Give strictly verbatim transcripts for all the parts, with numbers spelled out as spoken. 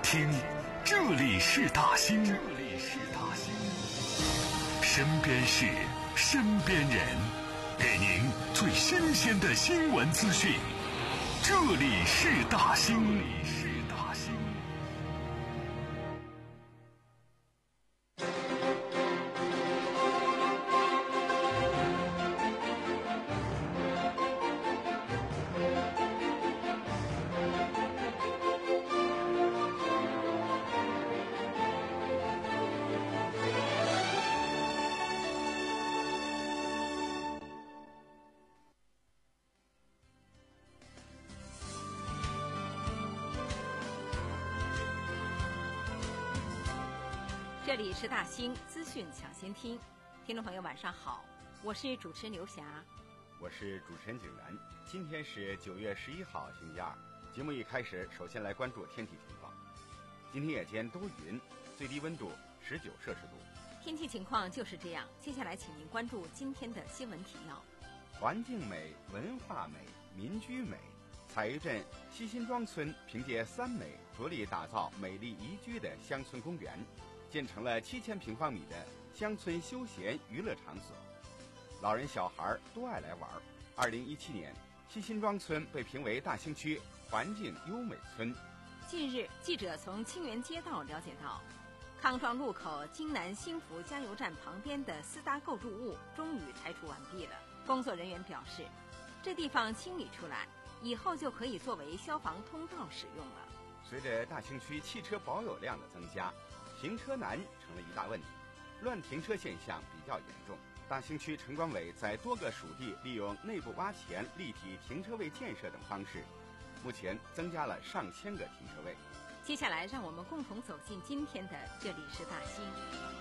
听，这里是大兴，这里是大兴，身边事，身边人，给您最新鲜的新闻资讯。这里是大兴，这里是大兴。 这里是大兴资讯抢先听，听众朋友晚上好，我是主持人刘霞， 我是主持人景然。今天是九月十一号星期二，节目一开始首先来关注天气情况。今天夜间多云，最低温度十九摄氏度。 天气情况就是这样，接下来请您关注今天的新闻提要。 环境美、文化美、民居美，彩玉镇西辛庄村凭借三美着力打造美丽宜居的乡村公园，建成了七千平方米的乡村休闲娱乐场所，老人小孩都爱来玩。二零一七年，西辛庄村被评为大兴区环境优美村。 近日，记者从清源街道了解到，康庄路口京南新福加油站旁边的私搭构筑物终于拆除完毕了。工作人员表示，这地方清理出来以后就可以作为消防通道使用了。 随着大兴区汽车保有量的增加，停车难成了一大问题，乱停车现象比较严重。大兴区城管委在多个属地利用内部挖潜、立体停车位建设等方式，目前增加了上千个停车位。 接下来让我们共同走进今天的这里是大兴。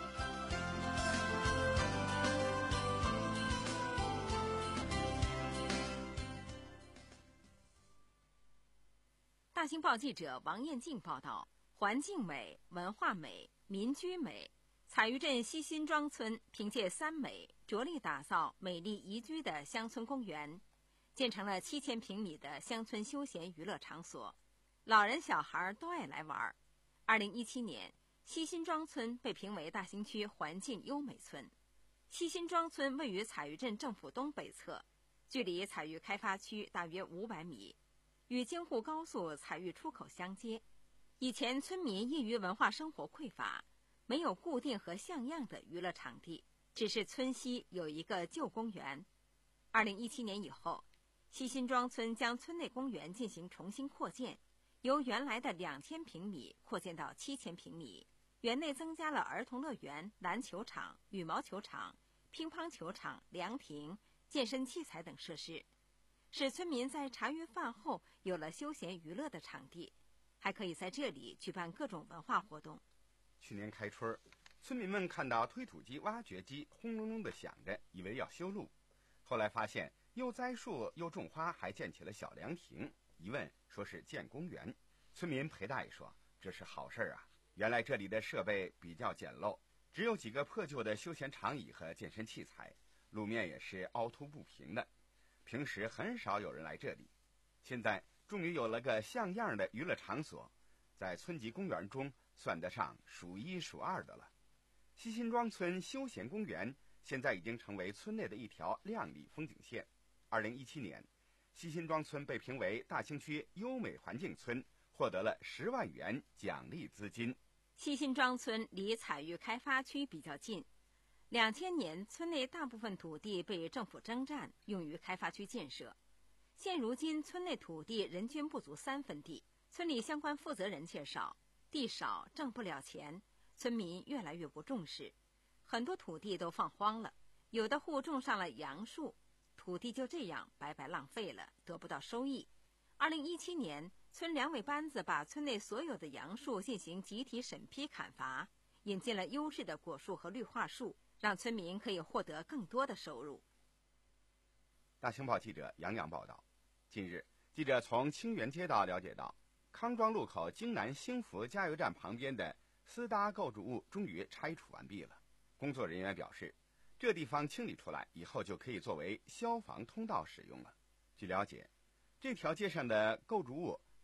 大兴报记者王艳静报道，环境美、文化美、民居美，彩玉镇西辛庄村凭借三美着力打造美丽宜居的乡村公园，建成了七千平米的乡村休闲娱乐场所，老人小孩都爱来玩。二零一七年，西辛庄村被评为大兴区环境优美村。西辛庄村位于彩玉镇政府东北侧，距离彩玉开发区大约五百米，与京沪高速彩玉出口相接。以前村民业余文化生活匮乏，没有固定和像样的娱乐场地，只是村西有一个旧公园。二零一七年以后，西辛庄村将村内公园进行重新扩建，由原来的两千平米扩建到七千平米，园内增加了儿童乐园、篮球场、羽毛球场、乒乓球场、凉亭、健身器材等设施，使村民在茶余饭后有了休闲娱乐的场地，还可以在这里举办各种文化活动。 去年开春，村民们看到推土机、挖掘机轰隆隆地响着，以为要修路，后来发现又栽树又种花，还建起了小凉亭，一问说是建公园。村民裴大爷说，这是好事啊，原来这里的设备比较简陋，只有几个破旧的休闲长椅和健身器材，路面也是凹凸不平的，平时很少有人来这里。现在终于有了个像样的娱乐场所，在村级公园中算得上数一数二的了。西辛庄村休闲公园现在已经成为村内的一条亮丽风景线。二零一七年，西辛庄村被评为大兴区优美环境村，获得了十万元奖励资金。 西辛庄村离彩玉开发区比较近，两千年村内大部分土地被政府征占，用于开发区建设。现如今村内土地人均不足三分地，村里相关负责人介绍，地少挣不了钱，村民越来越不重视，很多土地都放荒了，有的户种上了杨树，土地就这样白白浪费了，得不到收益。二零一七年，村两委班子把村内所有的杨树进行集体审批砍伐，引进了优质的果树和绿化树，让村民可以获得更多的收入。 大兴报记者杨洋报道，近日，记者从清源街道了解到，康庄路口京南兴福加油站旁边的私搭构筑物终于拆除完毕了。工作人员表示，这地方清理出来以后就可以作为消防通道使用了。据了解，这条街上的构筑物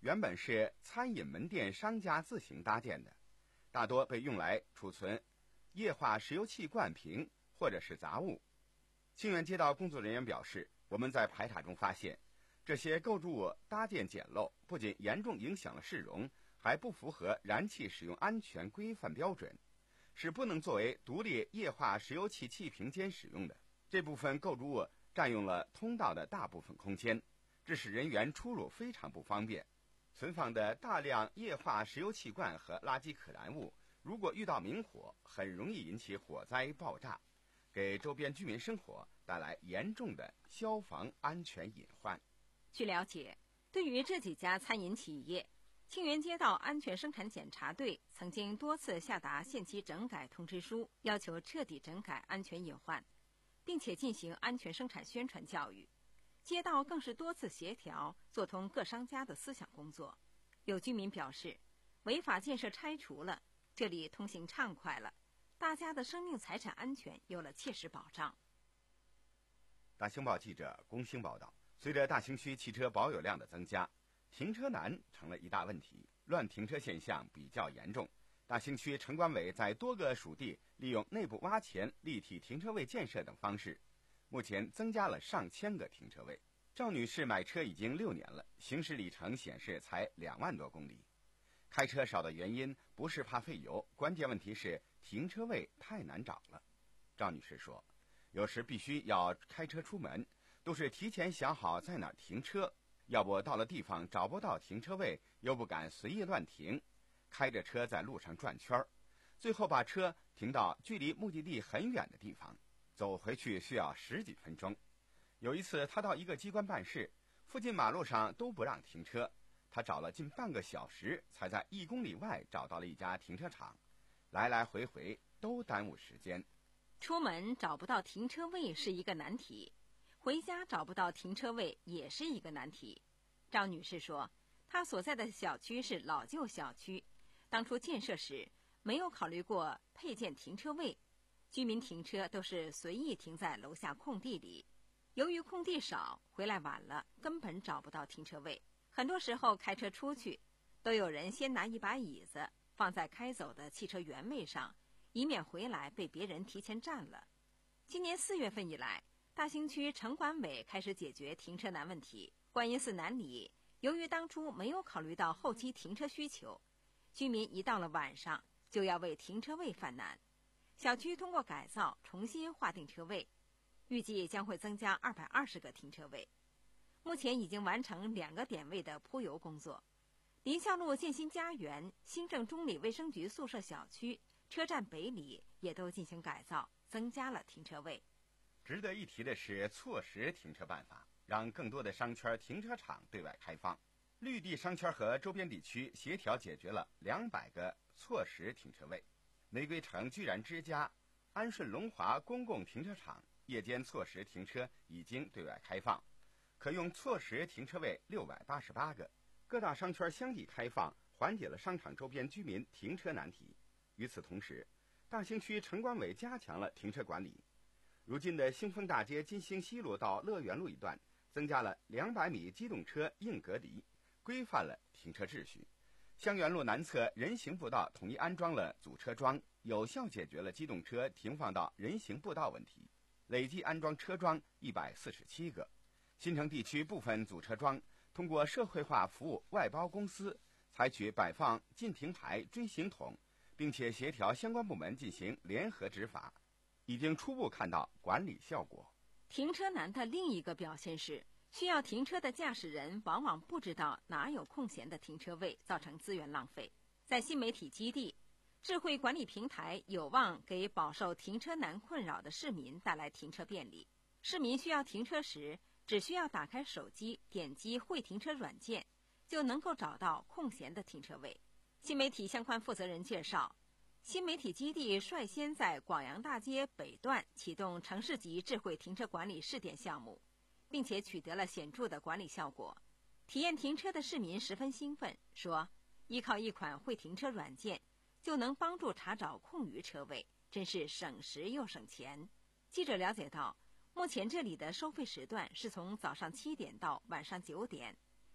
原本是餐饮门店商家自行搭建的，大多被用来储存液化石油气罐瓶或者是杂物。清源街道工作人员表示，我们在排查中发现，这些构筑物搭建简陋，不仅严重影响了市容，还不符合燃气使用安全规范标准，是不能作为独立液化石油气气瓶间使用的。这部分构筑物占用了通道的大部分空间，致使人员出入非常不方便。存放的大量液化石油气罐和垃圾可燃物，如果遇到明火，很容易引起火灾爆炸，给周边居民生活带来严重的消防安全隐患。 据了解，对于这几家餐饮企业，清源街道安全生产检查队曾经多次下达限期整改通知书，要求彻底整改安全隐患，并且进行安全生产宣传教育。街道更是多次协调做通各商家的思想工作。有居民表示，违法建设拆除了，这里通行畅快了，大家的生命财产安全有了切实保障。 大兴报记者龚兴报道，随着大兴区汽车保有量的增加，停车难成了一大问题，乱停车现象比较严重。大兴区城管委在多个属地利用内部挖潜、立体停车位建设等方式，目前增加了上千个停车位。赵女士买车已经六年了，行驶里程显示才两万多公里。开车少的原因不是怕费油，关键问题是停车位太难找了。赵女士说，有时必须要开车出门，都是提前想好在哪儿停车，要不到了地方找不到停车位，又不敢随意乱停，开着车在路上转圈儿，最后把车停到距离目的地很远的地方，走回去需要十几分钟。有一次他到一个机关办事，附近马路上都不让停车，他找了近半个小时才在一公里外找到了一家停车场，来来回回都耽误时间。 出门找不到停车位是一个难题，回家找不到停车位也是一个难题。赵女士说，她所在的小区是老旧小区，当初建设时没有考虑过配建停车位，居民停车都是随意停在楼下空地里，由于空地少，回来晚了根本找不到停车位。很多时候开车出去，都有人先拿一把椅子放在开走的汽车原位上，以免回来被别人提前占了。今年四月份以来，大兴区城管委开始解决停车难问题。观音寺南里，由于当初没有考虑到后期停车需求，居民一到了晚上就要为停车位犯难。小区通过改造重新划定车位，预计将会增加二百二十个停车位。目前已经完成两个点位的铺油工作。林孝路建新家园、新郑中里卫生局宿舍小区、车站北里也都进行改造，增加了停车位。 值得一提的是错时停车办法，让更多的商圈停车场对外开放。绿地商圈和周边地区协调解决了两百个错时停车位。玫瑰城居然之家、安顺龙华公共停车场夜间错时停车已经对外开放，可用错时停车位六百八十八个。各大商圈相继开放，缓解了商场周边居民停车难题。与此同时，大兴区城管委加强了停车管理。如今的兴丰大街金星西路到乐园路一段增加了两百米机动车硬隔离，规范了停车秩序。香园路南侧人行步道统一安装了阻车桩，有效解决了机动车停放到人行步道问题，累计安装车桩一百四十七个。新城地区部分阻车桩通过社会化服务外包公司，采取摆放禁停牌、锥形筒，并且协调相关部门进行联合执法，已经初步看到管理效果。 停车难的另一个表现是，需要停车的驾驶人往往不知道哪有空闲的停车位，造成资源浪费。在新媒体基地，智慧管理平台有望给饱受停车难困扰的市民带来停车便利。市民需要停车时，只需要打开手机，点击会停车软件，就能够找到空闲的停车位。新媒体相关负责人介绍，新媒体基地率先在广阳大街北段启动城市级智慧停车管理试点项目，并且取得了显著的管理效果。体验停车的市民十分兴奋，说依靠一款会停车软件就能帮助查找空余车位，真是省时又省钱。记者了解到，目前这里的收费时段是从早上七点到晚上九点，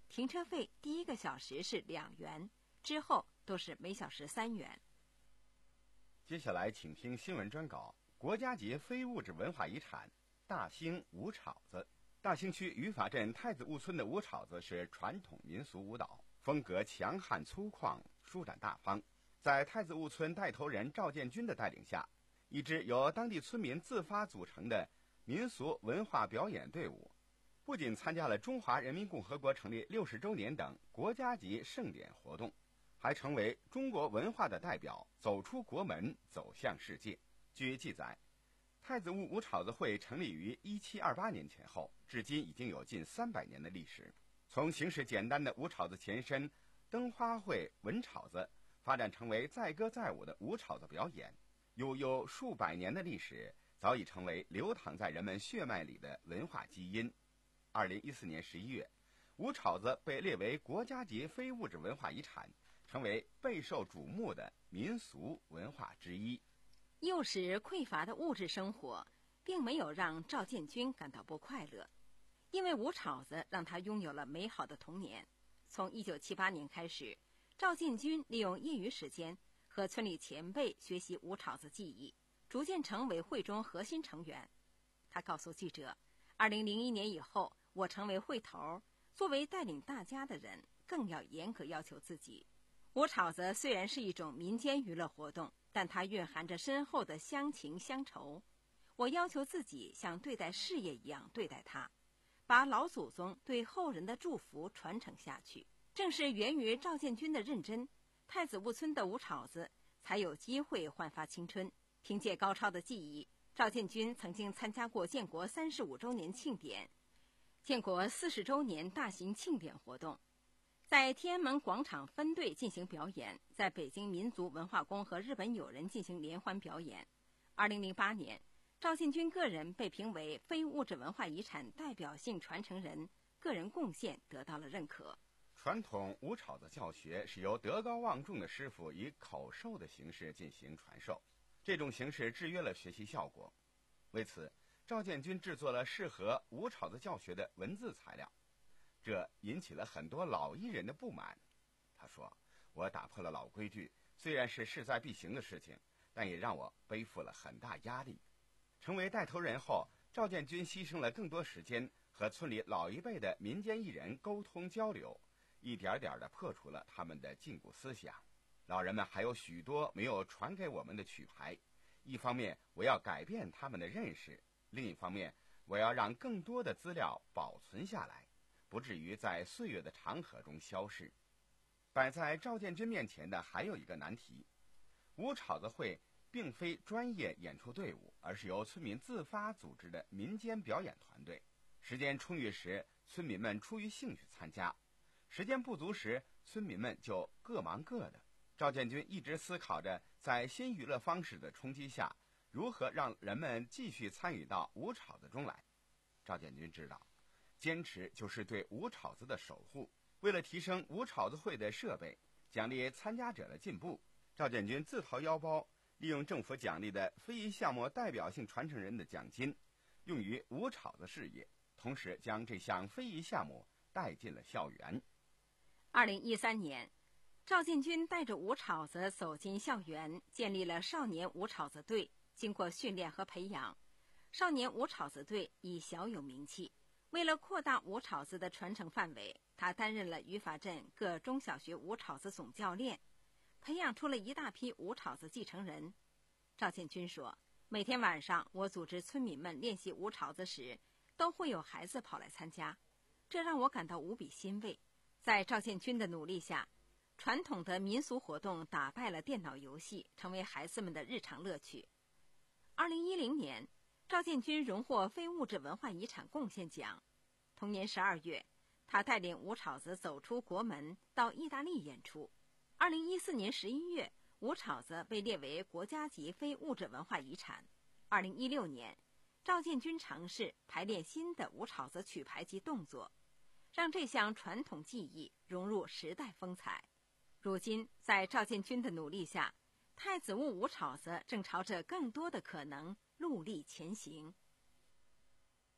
停车费第一个小时是两元，之后都是每小时三元。 接下来请听新闻专稿：国家级非物质文化遗产大兴舞草子。大兴区余法镇太子坞村的舞草子是传统民俗舞蹈，风格强悍粗犷，舒展大方。在太子坞村带头人赵建军的带领下，一支由当地村民自发组成的民俗文化表演队伍，不仅参加了中华人民共和国成立六十周年等国家级盛典活动，还成为中国文化的代表，走出国门，走向世界。据记载，太子坞舞草子会成立于一七二八年前后，至今已经有近三百年的历史。从形式简单的舞草子前身灯花会文草子，发展成为载歌载舞的舞草子表演，悠悠数百年的历史，早已成为流淌在人们血脉里的文化基因。二零一四年十一月，舞草子被列为国家级非物质文化遗产，成为备受瞩目的民俗文化之一。 幼时匮乏的物质生活并没有让赵建军感到不快乐，因为舞草子让他拥有了美好的童年。从一九七八年开始，赵建军利用业余时间和村里前辈学习舞草子技艺，逐渐成为会中核心成员。他告诉记者，二零零一年以后，我成为会头，作为带领大家的人，更要严格要求自己。舞草子虽然是一种民间娱乐活动，但它蕴含着深厚的乡情乡愁。我要求自己像对待事业一样对待它，把老祖宗对后人的祝福传承下去。正是源于赵建军的认真，太子坞村的舞草子才有机会焕发青春。凭借高超的技艺，赵建军曾经参加过建国三十五周年庆典、建国四十周年大型庆典活动，在天安门广场分队进行表演，在北京民族文化宫和日本友人进行联欢表演。二零零八年，赵建军个人被评为非物质文化遗产代表性传承人，个人贡献得到了认可。 传统舞草子教学是由德高望重的师傅以口授的形式进行传授，这种形式制约了学习效果。为此，赵建军制作了适合舞草子教学的文字材料，这引起了很多老艺人的不满。他说，我打破了老规矩，虽然是势在必行的事情，但也让我背负了很大压力。成为带头人后，赵建军牺牲了更多时间和村里老一辈的民间艺人沟通交流，一点点地破除了他们的禁锢思想。老人们还有许多没有传给我们的曲牌，一方面我要改变他们的认识，另一方面我要让更多的资料保存下来，不至于在岁月的长河中消逝。摆在赵建军面前的还有一个难题，舞草子会并非专业演出队伍，而是由村民自发组织的民间表演团队。时间充裕时，村民们出于兴趣参加；时间不足时，村民们就各忙各的。赵建军一直思考着，在新娱乐方式的冲击下，如何让人们继续参与到舞草子中来。赵建军知道，坚持就是对舞草子的守护。为了提升舞草子会的设备，奖励参加者的进步，赵建军自掏腰包，利用政府奖励的非遗项目代表性传承人的奖金，用于舞草子事业，同时将这项非遗项目带进了校园。 二零一三年，赵建军带着舞草子走进校园，建立了少年舞草子队。经过训练和培养，少年舞草子队已小有名气。为了扩大舞草子的传承范围，他担任了余法镇各中小学舞草子总教练，培养出了一大批舞草子继承人。赵建军说，每天晚上我组织村民们练习舞草子时，都会有孩子跑来参加，这让我感到无比欣慰。在赵建军的努力下，传统的民俗活动打败了电脑游戏，成为孩子们的日常乐趣。二零一零年，赵建军荣获非物质文化遗产贡献奖。同年十二月，他带领舞草子走出国门，到意大利演出。二零一四年十一月，舞草子被列为国家级非物质文化遗产。二零一六年，赵建军尝试排练新的舞草子曲牌及动作，让这项传统技艺融入时代风采。如今，在赵建军的努力下，太子坞舞草子正朝着更多的可能努力前行。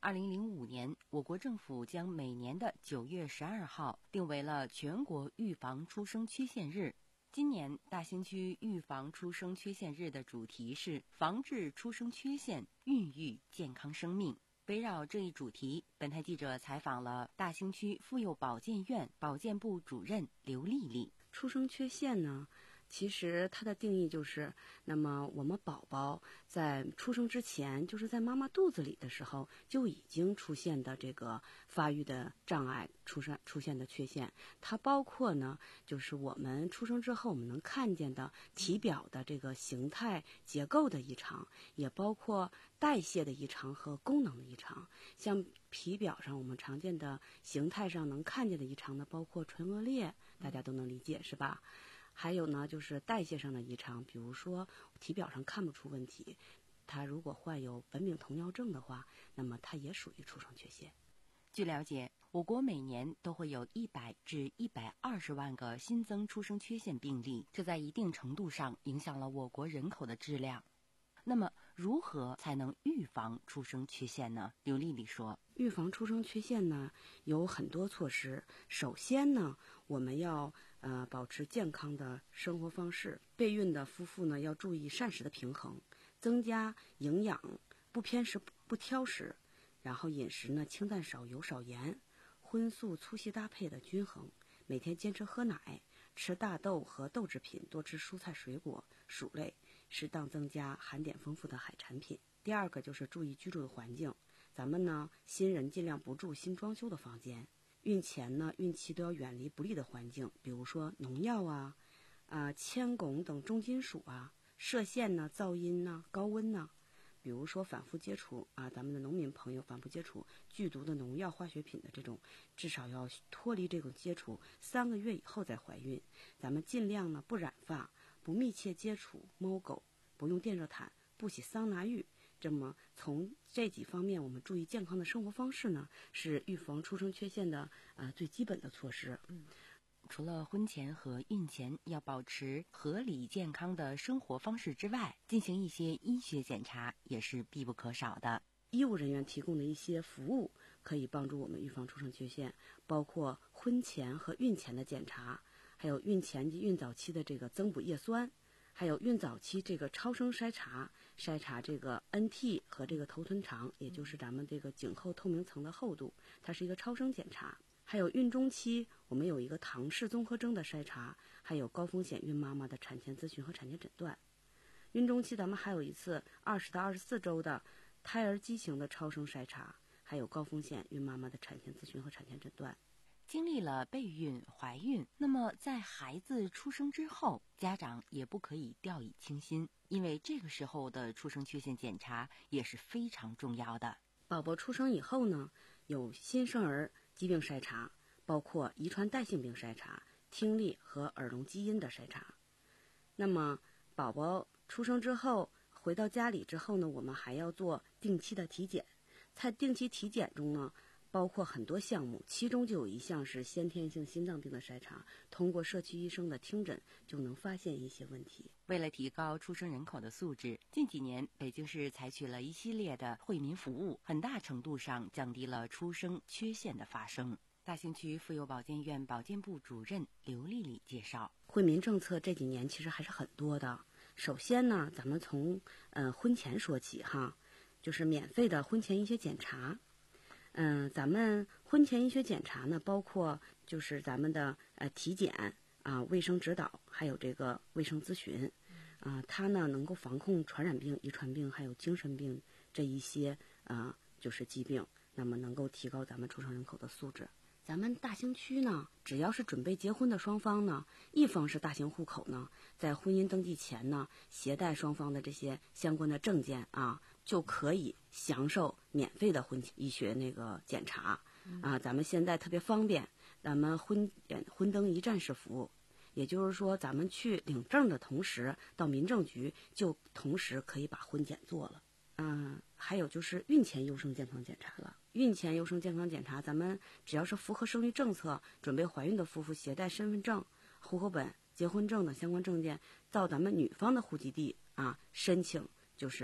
二零零五年，我国政府将每年的九月十二号定为了全国预防出生缺陷日。今年大兴区预防出生缺陷日的主题是防治出生缺陷，孕育健康生命。围绕这一主题，本台记者采访了大兴区妇幼保健院保健部主任刘丽丽。 出生缺陷呢，其实它的定义就是，那么我们宝宝在出生之前，就是在妈妈肚子里的时候就已经出现的这个发育的障碍，出生出现的缺陷，它包括呢，就是我们出生之后我们能看见的体表的这个形态结构的异常，也包括代谢的异常和功能的异常。像皮表上我们常见的形态上能看见的异常呢，包括唇腭裂，大家都能理解是吧？还有呢，就是代谢上的异常，比如说体表上看不出问题，他如果患有苯丙酮尿症的话，那么它也属于出生缺陷。 据了解，我国每年都会有一百至一百二十万个新增出生缺陷病例，这在一定程度上影响了我国人口的质量。那么，如何才能预防出生缺陷呢？刘丽丽说， 预防出生缺陷呢，有很多措施。首先呢，我们要呃保持健康的生活方式。备孕的夫妇呢，要注意膳食的平衡，增加营养，不偏食不挑食，然后饮食呢清淡少油少盐，荤素粗细搭配的均衡，每天坚持喝奶，吃大豆和豆制品，多吃蔬菜水果薯类，适当增加含碘丰富的海产品。第二个就是注意居住的环境，咱们呢新人尽量不住新装修的房间，孕前呢孕期都要远离不利的环境，比如说农药啊、啊铅汞等重金属啊、射线呢、噪音呢、高温呢，比如说反复接触啊，咱们的农民朋友反复接触剧毒的农药化学品的这种，至少要脱离这种接触三个月以后再怀孕。咱们尽量呢不染发，不密切接触猫狗，不用电热毯，不洗桑拿浴。这么从这几方面我们注意健康的生活方式呢，是预防出生缺陷的呃最基本的措施。 嗯，除了婚前和孕前要保持合理健康的生活方式之外，进行一些医学检查也是必不可少的。 医务人员提供的一些服务可以帮助我们预防出生缺陷，包括婚前和孕前的检查，还有孕前及孕早期的这个增补叶酸，还有孕早期这个超声筛查，筛查这个 N T 和这个头臀长，也就是咱们这个颈后透明层的厚度，它是一个超声检查。还有孕中期我们有一个唐氏综合征的筛查，还有高风险孕妈妈的产前咨询和产前诊断。孕中期咱们还有一次二十到二十四周的胎儿畸形的超声筛查，还有高风险孕妈妈的产前咨询和产前诊断。 经历了备孕、怀孕，那么在孩子出生之后，家长也不可以掉以轻心，因为这个时候的出生缺陷检查也是非常重要的。 宝宝出生以后呢，有新生儿疾病筛查，包括遗传带性病筛查、听力和耳聋基因的筛查。那么宝宝出生之后回到家里之后呢，我们还要做定期的体检。在定期体检中呢，包括很多项目，其中就有一项是先天性心脏病的筛查，通过社区医生的听诊就能发现一些问题。 为了提高出生人口的素质，近几年北京市采取了一系列的惠民服务，很大程度上降低了出生缺陷的发生。大兴区妇幼保健院保健部主任刘丽丽介绍， 惠民政策这几年其实还是很多的。首先呢，咱们从呃婚前说起哈，就是免费的婚前医学检查。嗯、呃，咱们婚前医学检查呢，包括就是咱们的呃体检啊、呃、卫生指导，还有这个卫生咨询啊、呃，它呢能够防控传染病、遗传病还有精神病这一些啊、呃、就是疾病，那么能够提高咱们出生人口的素质。咱们大兴区呢，只要是准备结婚的双方呢，一方是大兴户口呢，在婚姻登记前呢，携带双方的这些相关的证件啊，就可以享受免费的婚医学那个检查啊。咱们现在特别方便，咱们婚婚登一站式服务，也就是说，咱们去领证的同时，到民政局就同时可以把婚检做了。嗯，还有就是孕前优生健康检查了。孕前优生健康检查，咱们只要是符合生育政策、准备怀孕的夫妇，携带身份证、户口本、结婚证等相关证件，到咱们女方的户籍地啊申请，就是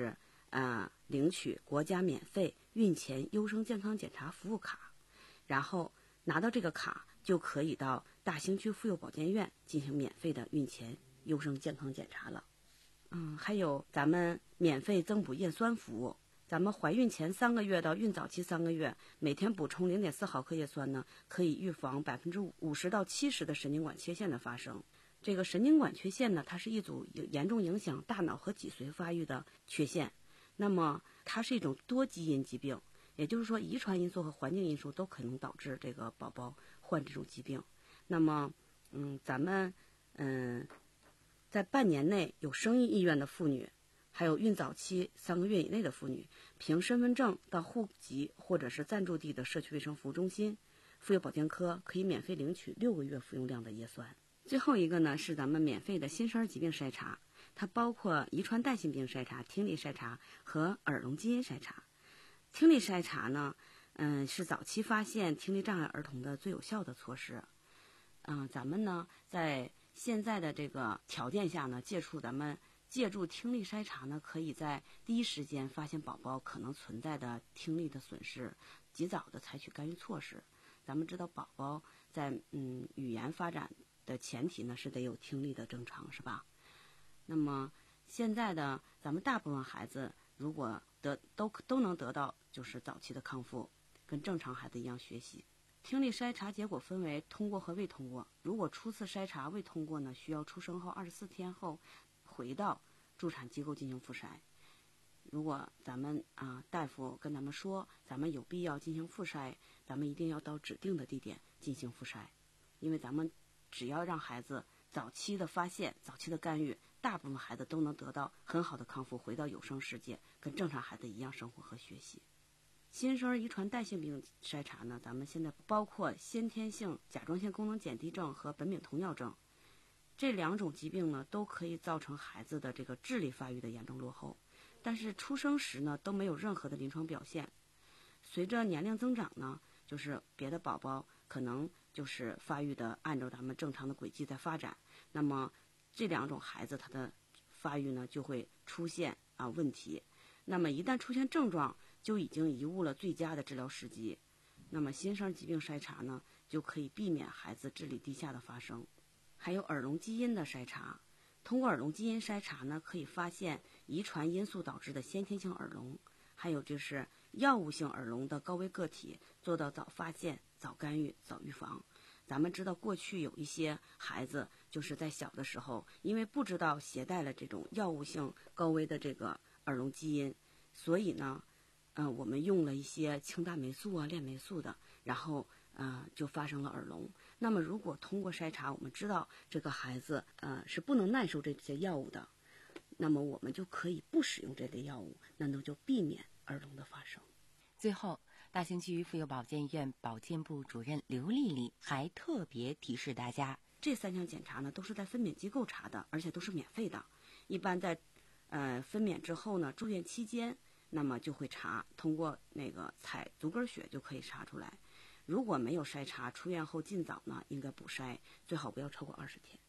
呃领取国家免费孕前优生健康检查服务卡，然后拿到这个卡就可以到大兴区妇幼保健院进行免费的孕前优生健康检查了。嗯，还有咱们免费增补叶酸服务，咱们怀孕前三个月到孕早期三个月，每天补充零点四毫克叶酸呢，可以预防百分之五十到七十的神经管缺陷的发生。这个神经管缺陷呢，它是一组严重影响大脑和脊髓发育的缺陷，那么它是一种多基因疾病，也就是说遗传因素和环境因素都可能导致这个宝宝患这种疾病。那么嗯，咱们嗯。在半年内有生育意愿的妇女，还有孕早期三个月以内的妇女，凭身份证到户籍或者是暂住地的社区卫生服务中心、妇幼保健科可以免费领取六个月服用量的叶酸。最后一个呢是咱们免费的新生儿疾病筛查，它包括遗传带性病筛查、听力筛查和耳聋基因筛查。听力筛查呢，嗯，是早期发现听力障碍儿童的最有效的措施。嗯，咱们呢在现在的这个条件下呢，借助咱们借助听力筛查呢，可以在第一时间发现宝宝可能存在的听力的损失，及早的采取干预措施。咱们知道宝宝在嗯语言发展的前提呢是得有听力的正常，是吧？那么现在的咱们大部分孩子如果得都都能得到就是早期的康复，跟正常孩子一样学习。听力筛查结果分为通过和未通过，如果初次筛查未通过呢，需要出生后二十四天后回到助产机构进行复筛。如果咱们啊大夫跟咱们说咱们有必要进行复筛，咱们一定要到指定的地点进行复筛，因为咱们只要让孩子早期的发现、早期的干预，大部分孩子都能得到很好的康复，回到有生世界，跟正常孩子一样生活和学习。新生儿遗传带性病筛查呢，咱们现在包括先天性甲状腺功能减低症和苯丙酮尿症，这两种疾病呢，都可以造成孩子的这个智力发育的严重落后，但是出生时呢都没有任何的临床表现。随着年龄增长呢，就是别的宝宝可能就是发育的按照咱们正常的轨迹在发展，那么这两种孩子他的发育呢就会出现啊问题。那么一旦出现症状，就已经贻误了最佳的治疗时机。那么新生儿疾病筛查呢，就可以避免孩子智力低下的发生。还有耳聋基因的筛查，通过耳聋基因筛查呢，可以发现遗传因素导致的先天性耳聋，还有就是药物性耳聋的高危个体，做到早发现、早干预、早预防。咱们知道过去有一些孩子就是在小的时候，因为不知道携带了这种药物性高危的这个耳聋基因，所以呢呃，我们用了一些氢大霉素啊、链霉素的，然后呃就发生了耳聋。那么如果通过筛查，我们知道这个孩子呃是不能耐受这些药物的，那么我们就可以不使用这类药物，那么就避免耳聋的发生。 最后，大兴区妇幼保健院保健部主任刘丽丽还特别提示大家， 这三项检查呢都是在分娩机构查的，而且都是免费的。一般在呃分娩之后呢，住院期间。那么就会查，通过那个采足跟血就可以查出来。如果没有筛查，出院后尽早呢应该补筛，最好不要超过二十天。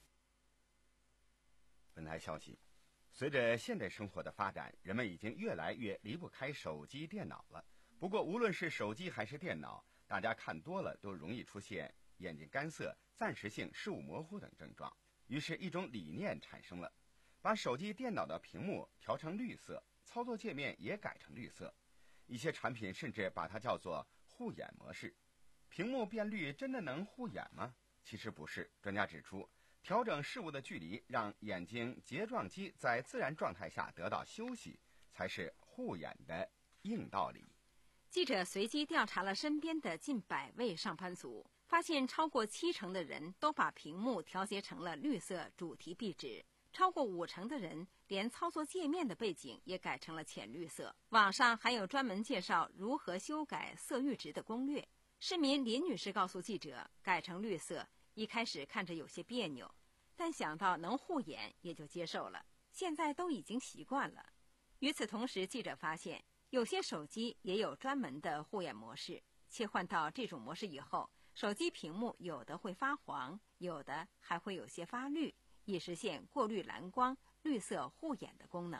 本台消息，随着现代生活的发展，人们已经越来越离不开手机、电脑了。不过无论是手机还是电脑，大家看多了都容易出现眼睛干涩、暂时性视物模糊等症状。于是一种理念产生了，把手机、电脑的屏幕调成绿色，操作界面也改成绿色，一些产品甚至把它叫做护眼模式。屏幕变绿真的能护眼吗？其实不是。专家指出，调整事物的距离，让眼睛睫状肌在自然状态下得到休息，才是护眼的硬道理。 记者随机调查了身边的近百位上班族，发现超过七成的人都把屏幕调节成了绿色主题壁纸。超过五成的人连操作界面的背景也改成了浅绿色。网上还有专门介绍如何修改色域值的攻略。市民林女士告诉记者，改成绿色一开始看着有些别扭，但想到能护眼也就接受了，现在都已经习惯了。与此同时，记者发现有些手机也有专门的护眼模式，切换到这种模式以后，手机屏幕有的会发黄，有的还会有些发绿，以实现过滤蓝光、绿色护眼的功能。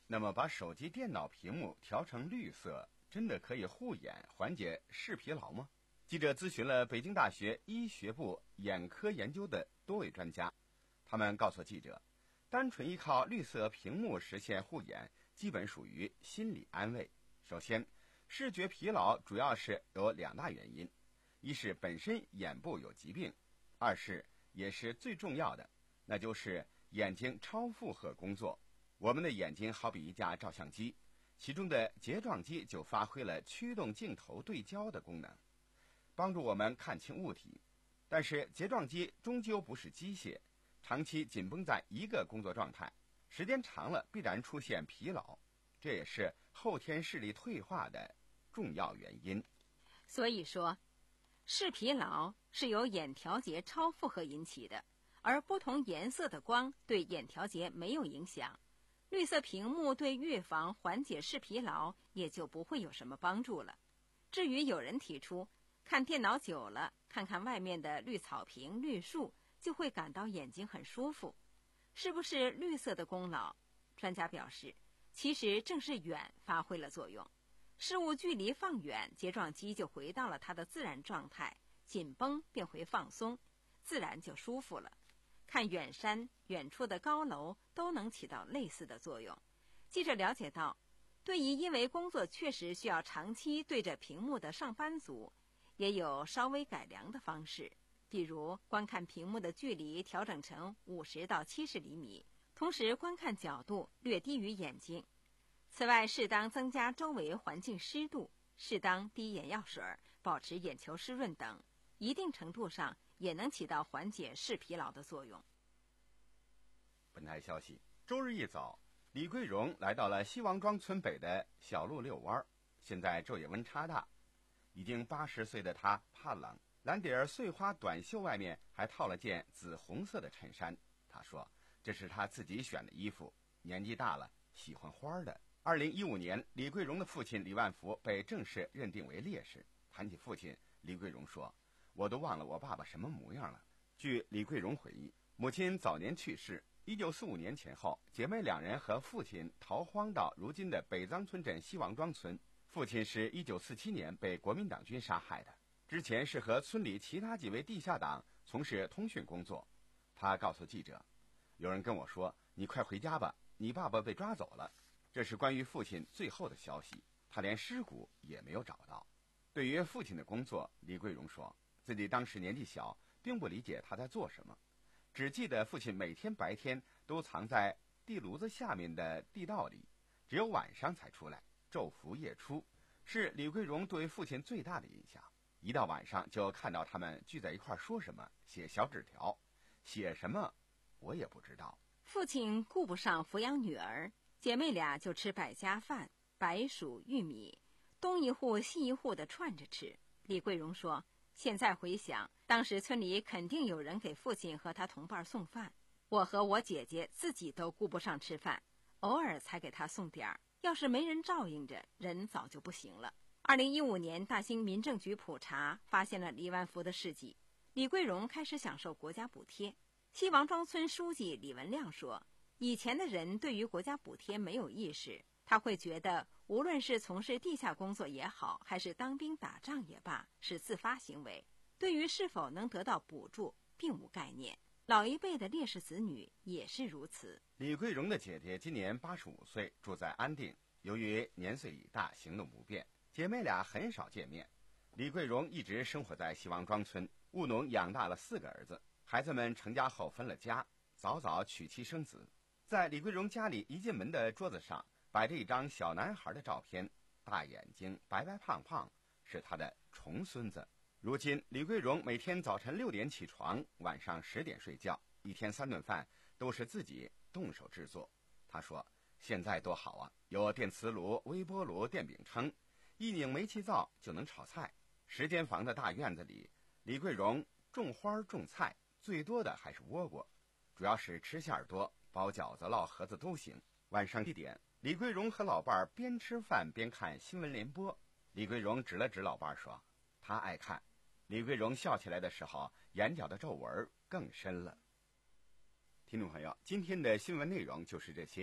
那么把手机、电脑屏幕调成绿色，真的可以护眼，缓解视疲劳吗？记者咨询了北京大学医学部眼科研究的多位专家，他们告诉记者，单纯依靠绿色屏幕实现护眼，基本属于心理安慰。首先，视觉疲劳主要是有两大原因，一是本身眼部有疾病，二是也是最重要的，那就是眼睛超负荷工作。我们的眼睛好比一架照相机，其中的睫状肌就发挥了驱动镜头对焦的功能，帮助我们看清物体。但是睫状肌终究不是机械，长期紧绷在一个工作状态，时间长了必然出现疲劳，这也是后天视力退化的重要原因。 所以说，视疲劳是由眼调节超负荷引起的，而不同颜色的光对眼调节没有影响。绿色屏幕对预防缓解视疲劳也就不会有什么帮助了。至于有人提出看电脑久了，看看外面的绿草坪、绿树，就会感到眼睛很舒服，是不是绿色的功劳？专家表示，其实正是远发挥了作用。事物距离放远，睫状肌就回到了它的自然状态，紧绷变回放松，自然就舒服了。看远山、远处的高楼都能起到类似的作用。记者了解到，对于因为工作确实需要长期对着屏幕的上班族，也有稍微改良的方式，比如观看屏幕的距离调整成五十到七十厘米，同时观看角度略低于眼睛。此外，适当增加周围环境湿度，适当滴眼药水，保持眼球湿润等，一定程度上也能起到缓解视疲劳的作用。 本台消息，周日一早，李桂荣来到了西王庄村北的小路遛弯。现在昼夜温差大，已经八十岁的他怕冷，蓝底儿碎花短袖外面还套了件紫红色的衬衫。他说这是他自己选的衣服，年纪大了喜欢花的。二零一五年，李桂荣的父亲李万福被正式认定为烈士。谈起父亲，李桂荣说，我都忘了我爸爸什么模样了。据李桂荣回忆，母亲早年去世，一九四五年前后，姐妹两人和父亲逃荒到如今的北藏村镇西王庄村。父亲是一九四七年被国民党军杀害的，之前是和村里其他几位地下党从事通讯工作。他告诉记者，有人跟我说，你快回家吧，你爸爸被抓走了。这是关于父亲最后的消息，他连尸骨也没有找到。对于父亲的工作，李桂荣说，自己当时年纪小，并不理解他在做什么，只记得父亲每天白天都藏在地炉子下面的地道里，只有晚上才出来，昼伏夜出，是李桂荣对父亲最大的印象。一到晚上就看到他们聚在一块说什么，写小纸条，写什么我也不知道。 父亲顾不上抚养女儿，姐妹俩就吃百家饭，白薯玉米，东一户西一户的串着吃。李桂荣说，现在回想，当时村里肯定有人给父亲和他同伴送饭，我和我姐姐自己都顾不上吃饭，偶尔才给他送点儿，要是没人照应着，人早就不行了。二零一五年，大兴民政局普查发现了李万福的事迹，李桂荣开始享受国家补贴。西王庄村书记李文亮说，以前的人对于国家补贴没有意识，他会觉得无论是从事地下工作也好，还是当兵打仗也罢，是自发行为，对于是否能得到补助并无概念。老一辈的烈士子女也是如此。 李桂荣的姐姐今年八十五岁，住在安定，由于年岁已大，行动不便，姐妹俩很少见面。李桂荣一直生活在西王庄村，务农养大了四个儿子，孩子们成家后分了家，早早娶妻生子。在李桂荣家里一进门的桌子上摆着一张小男孩的照片，大眼睛，白白胖胖，是他的重孙子。如今李桂荣每天早晨六点起床，晚上十点睡觉，一天三顿饭都是自己动手制作。他说现在多好啊，有电磁炉、微波炉、电饼铛，一拧煤气灶就能炒菜。十间房的大院子里，李桂荣种花种菜，最多的还是倭瓜，主要是吃馅儿多，包饺子烙盒子都行。晚上一点，李桂荣和老伴儿边吃饭边看新闻联播。李桂荣指了指老伴儿说，他爱看。李桂荣笑起来的时候，眼角的皱纹更深了。听众朋友，今天的新闻内容就是这些。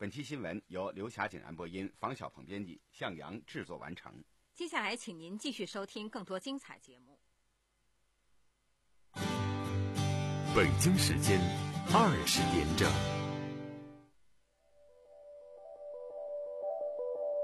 本期新闻由刘霞景安播音，房小鹏编辑，向阳制作完成。 接下来，请您继续收听更多精彩节目。 北京时间二十点整。